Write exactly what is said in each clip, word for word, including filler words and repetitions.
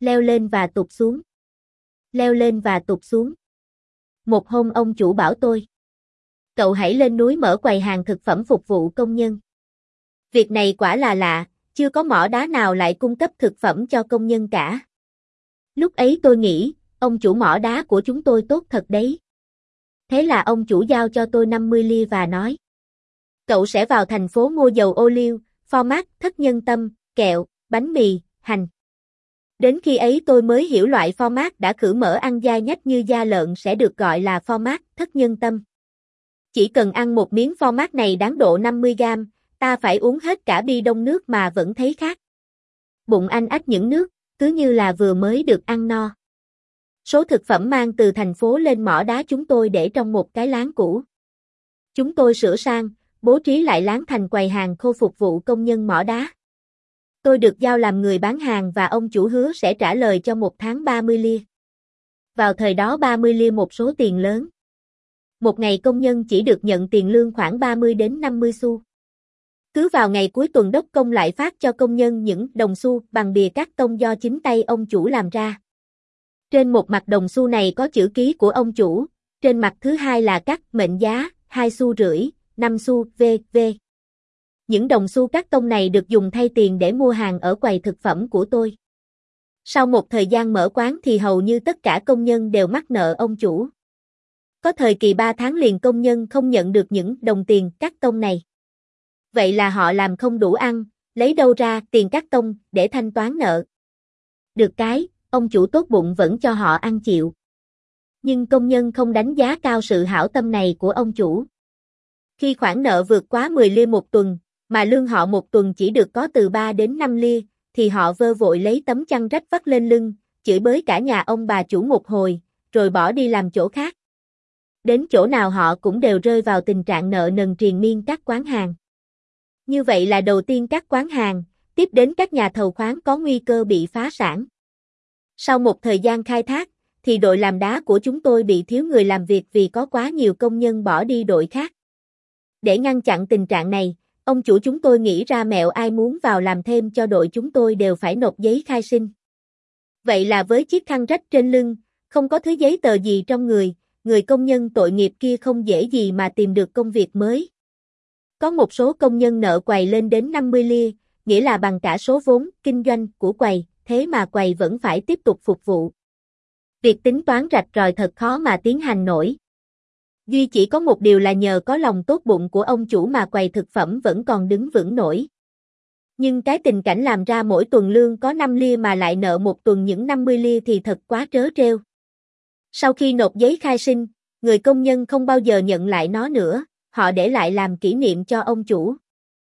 leo lên và tụt xuống. Leo lên và tụt xuống. Một hôm ông chủ bảo tôi, cậu hãy lên núi mở quầy hàng thực phẩm phục vụ công nhân. Việc này quả là lạ, chưa có mỏ đá nào lại cung cấp thực phẩm cho công nhân cả. Lúc ấy tôi nghĩ, ông chủ mỏ đá của chúng tôi tốt thật đấy. Thế là ông chủ giao cho tôi năm mươi lia và nói, cậu sẽ vào thành phố mua dầu ô liu, phô mát, thất nhân tâm, kẹo, bánh mì, hành. Đến khi ấy tôi mới hiểu loại phô mát đã khử mỡ ăn dai nhách như da lợn sẽ được gọi là phô mát, thất nhân tâm. Chỉ cần ăn một miếng phô mát này đáng độ năm mươi gam, ta phải uống hết cả bi đông nước mà vẫn thấy khát. Bụng anh ách những nước, cứ như là vừa mới được ăn no. Số thực phẩm mang từ thành phố lên mỏ đá chúng tôi để trong một cái láng cũ. Chúng tôi sửa sang, bố trí lại láng thành quầy hàng khô phục vụ công nhân mỏ đá. Tôi được giao làm người bán hàng và ông chủ hứa sẽ trả lời cho một tháng ba mươi lia. Vào thời đó ba mươi lia một số tiền lớn. Một ngày công nhân chỉ được nhận tiền lương khoảng ba mươi đến năm mươi xu. Cứ vào ngày cuối tuần đốc công lại phát cho công nhân những đồng xu bằng bìa cắt tông do chính tay ông chủ làm ra. Trên một mặt đồng xu này có chữ ký của ông chủ, trên mặt thứ hai là cắt mệnh giá, hai xu rưỡi, năm xu, vân vân. Những đồng xu cắt tông này được dùng thay tiền để mua hàng ở quầy thực phẩm của tôi. Sau một thời gian mở quán thì hầu như tất cả công nhân đều mắc nợ ông chủ. Có thời kỳ ba tháng liền công nhân không nhận được những đồng tiền cắt tông này. Vậy là họ làm không đủ ăn, lấy đâu ra tiền cắt tông để thanh toán nợ. Được cái, ông chủ tốt bụng vẫn cho họ ăn chịu. Nhưng công nhân không đánh giá cao sự hảo tâm này của ông chủ. Khi khoản nợ vượt quá mười lia một tuần, mà lương họ một tuần chỉ được có từ ba đến năm lia, thì họ vơ vội lấy tấm chăn rách vắt lên lưng, chửi bới cả nhà ông bà chủ một hồi, rồi bỏ đi làm chỗ khác. Đến chỗ nào họ cũng đều rơi vào tình trạng nợ nần triền miên các quán hàng. Như vậy là đầu tiên các quán hàng, tiếp đến các nhà thầu khoáng có nguy cơ bị phá sản. Sau một thời gian khai thác, thì đội làm đá của chúng tôi bị thiếu người làm việc vì có quá nhiều công nhân bỏ đi đội khác. Để ngăn chặn tình trạng này, ông chủ chúng tôi nghĩ ra mẹo ai muốn vào làm thêm cho đội chúng tôi đều phải nộp giấy khai sinh. Vậy là với chiếc khăn rách trên lưng, không có thứ giấy tờ gì trong người, người công nhân tội nghiệp kia không dễ gì mà tìm được công việc mới. Có một số công nhân nợ quầy lên đến năm mươi lia, nghĩa là bằng cả số vốn kinh doanh của quầy, thế mà quầy vẫn phải tiếp tục phục vụ. Việc tính toán rạch ròi thật khó mà tiến hành nổi. Duy chỉ có một điều là nhờ có lòng tốt bụng của ông chủ mà quầy thực phẩm vẫn còn đứng vững nổi. Nhưng cái tình cảnh làm ra mỗi tuần lương có năm lia mà lại nợ một tuần những năm mươi lia thì thật quá trớ trêu. Sau khi nộp giấy khai sinh, người công nhân không bao giờ nhận lại nó nữa, họ để lại làm kỷ niệm cho ông chủ.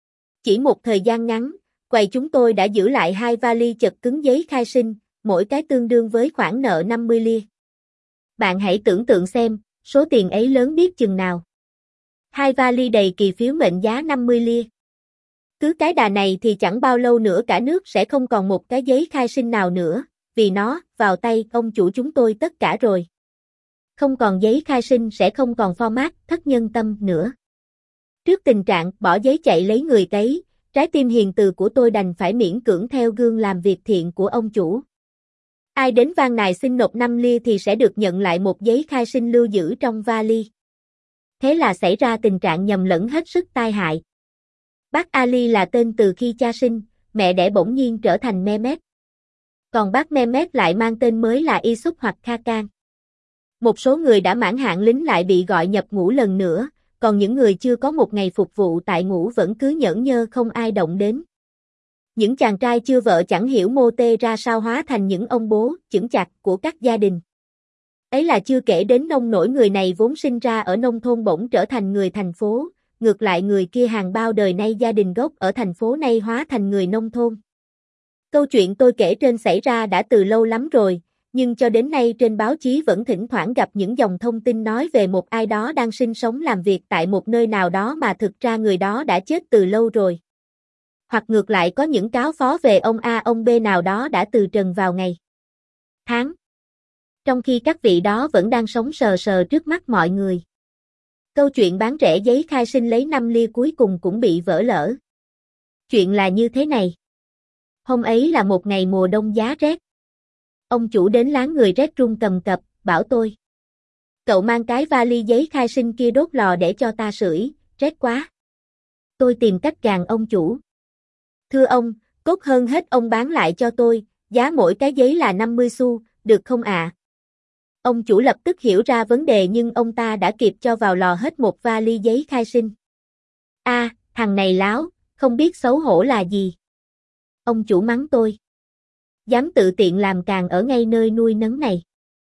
Chỉ một thời gian ngắn, quầy chúng tôi đã giữ lại hai vali chật cứng giấy khai sinh, mỗi cái tương đương với khoản nợ năm mươi lia. Bạn hãy tưởng tượng xem, số tiền ấy lớn biết chừng nào. Hai vali đầy kỳ phiếu mệnh giá năm mươi lia. Cứ cái đà này thì chẳng bao lâu nữa cả nước sẽ không còn một cái giấy khai sinh nào nữa, vì nó vào tay ông chủ chúng tôi tất cả rồi. Không còn giấy khai sinh sẽ không còn format thất nhân tâm nữa. Trước tình trạng bỏ giấy chạy lấy người cấy, trái tim hiền từ của tôi đành phải miễn cưỡng theo gương làm việc thiện của ông chủ. Ai đến van nài xin nộp năm lia thì sẽ được nhận lại một giấy khai sinh lưu giữ trong vali. Thế là xảy ra tình trạng nhầm lẫn hết sức tai hại. Bác Ali là tên từ khi cha sinh, mẹ đẻ bỗng nhiên trở thành Mehmet. Còn bác Mehmet lại mang tên mới là Yusuf hoặc Khakan. Một số người đã mãn hạn lính lại bị gọi nhập ngũ lần nữa, còn những người chưa có một ngày phục vụ tại ngũ vẫn cứ nhởn nhơ không ai động đến. Những chàng trai chưa vợ chẳng hiểu mô tê ra sao hóa thành những ông bố chững chạc của các gia đình. Ấy là chưa kể đến nông nổi người này vốn sinh ra ở nông thôn bỗng trở thành người thành phố, ngược lại người kia hàng bao đời nay gia đình gốc ở thành phố nay hóa thành người nông thôn. Câu chuyện tôi kể trên xảy ra đã từ lâu lắm rồi, nhưng cho đến nay trên báo chí vẫn thỉnh thoảng gặp những dòng thông tin nói về một ai đó đang sinh sống làm việc tại một nơi nào đó mà thực ra người đó đã chết từ lâu rồi. Hoặc ngược lại có những cáo phó về ông A ông B nào đó đã từ trần vào ngày, tháng, trong khi các vị đó vẫn đang sống sờ sờ trước mắt mọi người. Câu chuyện bán rẻ giấy khai sinh lấy năm lia cuối cùng cũng bị vỡ lỡ. Chuyện là như thế này. Hôm ấy là một ngày mùa đông giá rét. Ông chủ đến láng người rét run cầm cập, bảo tôi. Cậu mang cái vali giấy khai sinh kia đốt lò để cho ta sưởi, rét quá. Tôi tìm cách gàn ông chủ. Thưa ông, tốt hơn hết ông bán lại cho tôi, giá mỗi cái giấy là năm mươi xu, được không ạ? À? Ông chủ lập tức hiểu ra vấn đề nhưng ông ta đã kịp cho vào lò hết một vali giấy khai sinh. A, à, thằng này láo, không biết xấu hổ là gì. Ông chủ mắng tôi. Dám tự tiện làm càng ở ngay nơi nuôi nấng này.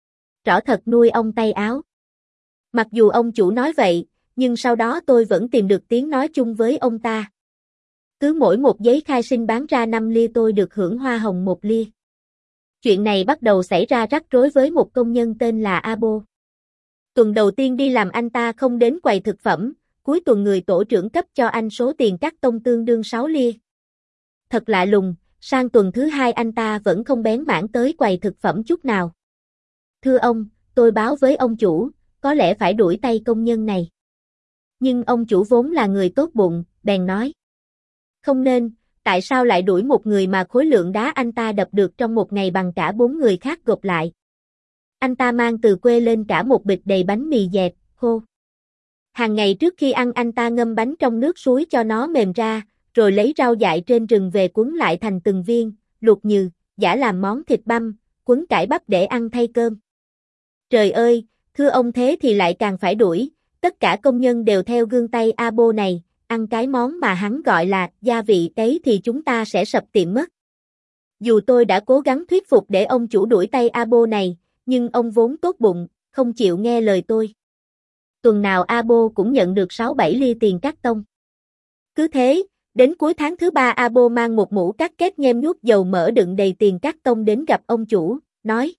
Rõ thật nuôi ông tay áo. Mặc dù ông chủ nói vậy, nhưng sau đó tôi vẫn tìm được tiếng nói chung với ông ta. Cứ mỗi một giấy khai sinh bán ra năm lia tôi được hưởng hoa hồng một lia. Chuyện này bắt đầu xảy ra rắc rối với một công nhân tên là Abo. Tuần đầu tiên đi làm anh ta không đến quầy thực phẩm, cuối tuần người tổ trưởng cấp cho anh số tiền cắt tông tương đương sáu lia. Thật lạ lùng, sang tuần thứ hai anh ta vẫn không bén mảng tới quầy thực phẩm chút nào. Thưa ông, tôi báo với ông chủ, có lẽ phải đuổi tay công nhân này. Nhưng ông chủ vốn là người tốt bụng, bèn nói. Không nên, tại sao lại đuổi một người mà khối lượng đá anh ta đập được trong một ngày bằng cả bốn người khác gộp lại. Anh ta mang từ quê lên cả một bịch đầy bánh mì dẹt, khô. Hàng ngày trước khi ăn anh ta ngâm bánh trong nước suối cho nó mềm ra, rồi lấy rau dại trên rừng về quấn lại thành từng viên, luộc nhừ, giả làm món thịt băm, quấn cải bắp để ăn thay cơm. Trời ơi, thưa ông thế thì lại càng phải đuổi, tất cả công nhân đều theo gương tay Abo này, ăn cái món mà hắn gọi là gia vị ấy thì chúng ta sẽ sập tiệm mất. Dù tôi đã cố gắng thuyết phục để ông chủ đuổi tay Abo này, nhưng ông vốn tốt bụng, không chịu nghe lời tôi. Tuần nào Abo cũng nhận được sáu bảy lia tiền cắt tông. Cứ thế, đến cuối tháng thứ ba Abo mang một mũ cắt két nhem nhuốc dầu mỡ đựng đầy tiền cắt tông đến gặp ông chủ, nói.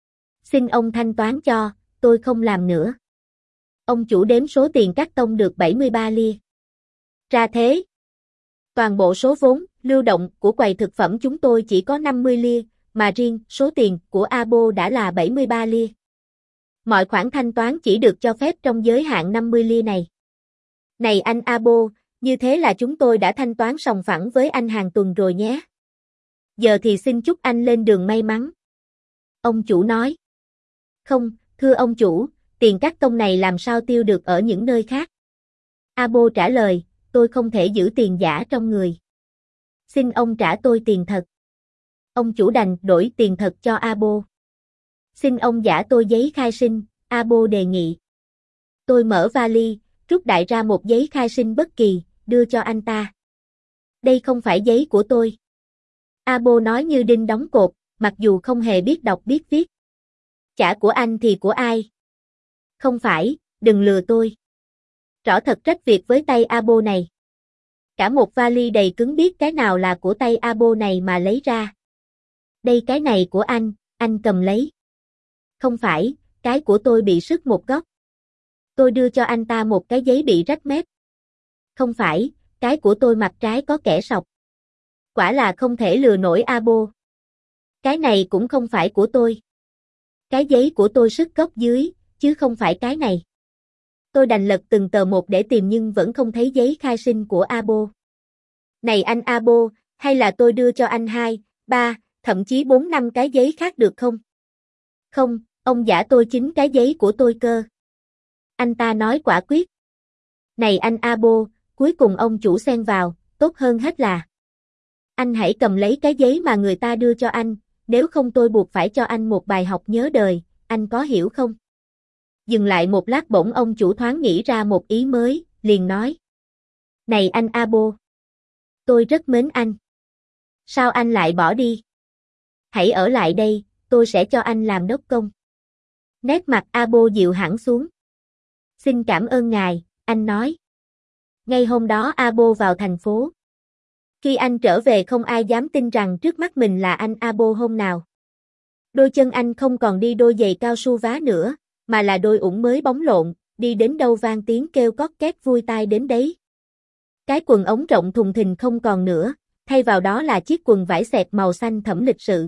Xin ông thanh toán cho, tôi không làm nữa. Ông chủ đếm số tiền cắt tông được bảy mươi ba lia. Ra thế. Toàn bộ số vốn, lưu động của quầy thực phẩm chúng tôi chỉ có năm mươi lia, mà riêng số tiền của Abo đã là bảy mươi ba lia. Mọi khoản thanh toán chỉ được cho phép trong giới hạn năm mươi lia này. Này anh Abo, như thế là chúng tôi đã thanh toán sòng phẳng với anh hàng tuần rồi nhé. Giờ thì xin chúc anh lên đường may mắn. Ông chủ nói. Không, thưa ông chủ, tiền cắt tông này làm sao tiêu được ở những nơi khác. Abo trả lời, tôi không thể giữ tiền giả trong người. Xin ông trả tôi tiền thật. Ông chủ đành đổi tiền thật cho Abo. Xin ông giả tôi giấy khai sinh, Abo đề nghị. Tôi mở vali, rút đại ra một giấy khai sinh bất kỳ, đưa cho anh ta. Đây không phải giấy của tôi. Abo nói như đinh đóng cột, mặc dù không hề biết đọc biết viết. Chả của anh thì của ai? Không phải, đừng lừa tôi. Rõ thật trách việc với tay Abo này. Cả một vali đầy cứng biết cái nào là của tay Abo này mà lấy ra. Đây cái này của anh, anh cầm lấy. Không phải, cái của tôi bị sứt một góc. Tôi đưa cho anh ta một cái giấy bị rách mép. Không phải, cái của tôi mặt trái có kẻ sọc. Quả là không thể lừa nổi Abo. Cái này cũng không phải của tôi. Cái giấy của tôi sứt góc dưới, chứ không phải cái này. Tôi đành lật từng tờ một để tìm nhưng vẫn không thấy giấy khai sinh của Abo. Này anh Abo, hay là tôi đưa cho anh hai, ba, thậm chí bốn năm cái giấy khác được không? Không, ông giả tôi chính cái giấy của tôi cơ. Anh ta nói quả quyết. Này anh Abo, cuối cùng ông chủ xen vào, tốt hơn hết là. Anh hãy cầm lấy cái giấy mà người ta đưa cho anh, nếu không tôi buộc phải cho anh một bài học nhớ đời, anh có hiểu không? Dừng lại một lát bỗng ông chủ thoáng nghĩ ra một ý mới, liền nói. Này anh Abo, tôi rất mến anh. Sao anh lại bỏ đi? Hãy ở lại đây, tôi sẽ cho anh làm đốc công. Nét mặt Abo dịu hẳn xuống. Xin cảm ơn ngài, anh nói. Ngay hôm đó Abo vào thành phố. Khi anh trở về không ai dám tin rằng trước mắt mình là anh Abo hôm nào. Đôi chân anh không còn đi đôi giày cao su vá nữa, mà là đôi ủng mới bóng lộn, đi đến đâu vang tiếng kêu cót két vui tai đến đấy. Cái quần ống rộng thùng thình không còn nữa, thay vào đó là chiếc quần vải xẹt màu xanh thẫm lịch sự.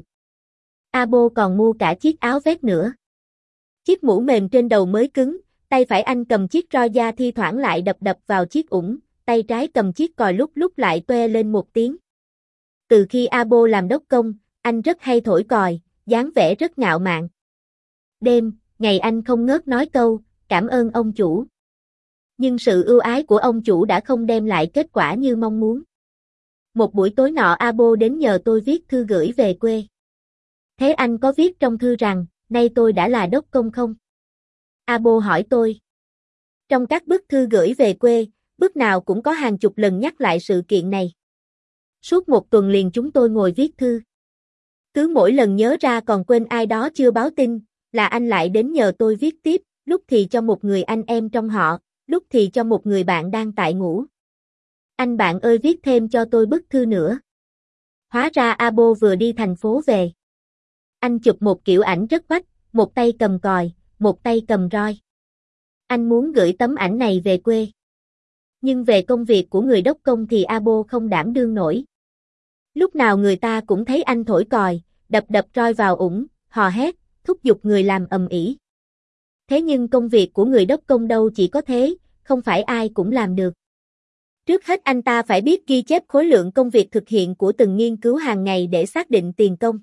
Abo còn mua cả chiếc áo vest nữa. Chiếc mũ mềm trên đầu mới cứng, tay phải anh cầm chiếc roi da thi thoảng lại đập đập vào chiếc ủng, tay trái cầm chiếc còi lúc lúc lại toe lên một tiếng. Từ khi Abo làm đốc công, anh rất hay thổi còi, dáng vẻ rất ngạo mạn. Đêm, ngày anh không ngớt nói câu, cảm ơn ông chủ. Nhưng sự ưu ái của ông chủ đã không đem lại kết quả như mong muốn. Một buổi tối nọ Abo đến nhờ tôi viết thư gửi về quê. Thế anh có viết trong thư rằng, nay tôi đã là đốc công không? Abo hỏi tôi. Trong các bức thư gửi về quê, bức nào cũng có hàng chục lần nhắc lại sự kiện này. Suốt một tuần liền chúng tôi ngồi viết thư. Cứ mỗi lần nhớ ra còn quên ai đó chưa báo tin, là anh lại đến nhờ tôi viết tiếp, lúc thì cho một người anh em trong họ, lúc thì cho một người bạn đang tại ngủ. Anh bạn ơi viết thêm cho tôi bức thư nữa. Hóa ra Abo vừa đi thành phố về. Anh chụp một kiểu ảnh rất quách, một tay cầm còi, một tay cầm roi. Anh muốn gửi tấm ảnh này về quê. Nhưng về công việc của người đốc công thì Abo không đảm đương nổi. Lúc nào người ta cũng thấy anh thổi còi, đập đập roi vào ủng, hò hét, thúc giục người làm ầm ĩ. Thế nhưng công việc của người đốc công đâu chỉ có thế, không phải ai cũng làm được. Trước hết anh ta phải biết ghi chép khối lượng công việc thực hiện của từng nghiên cứu hàng ngày để xác định tiền công.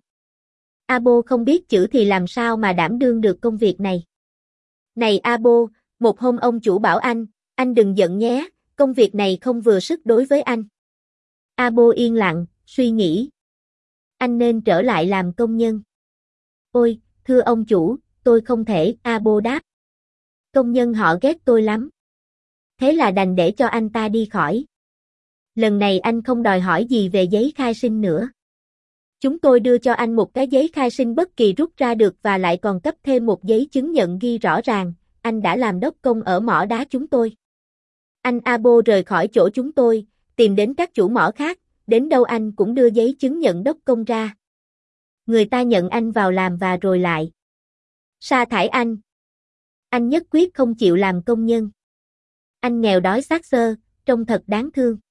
Abo không biết chữ thì làm sao mà đảm đương được công việc này. Này Abo, một hôm ông chủ bảo anh, anh đừng giận nhé, công việc này không vừa sức đối với anh. Abo yên lặng, suy nghĩ. Anh nên trở lại làm công nhân. Ôi, thưa ông chủ, tôi không thể, Abo đáp. Công nhân họ ghét tôi lắm. Thế là đành để cho anh ta đi khỏi. Lần này anh không đòi hỏi gì về giấy khai sinh nữa. Chúng tôi đưa cho anh một cái giấy khai sinh bất kỳ rút ra được và lại còn cấp thêm một giấy chứng nhận ghi rõ ràng, anh đã làm đốc công ở mỏ đá chúng tôi. Anh Abo rời khỏi chỗ chúng tôi, tìm đến các chủ mỏ khác, đến đâu anh cũng đưa giấy chứng nhận đốc công ra. Người ta nhận anh vào làm và rồi lại sa thải anh. Anh nhất quyết không chịu làm công nhân. Anh nghèo đói xác xơ, trông thật đáng thương.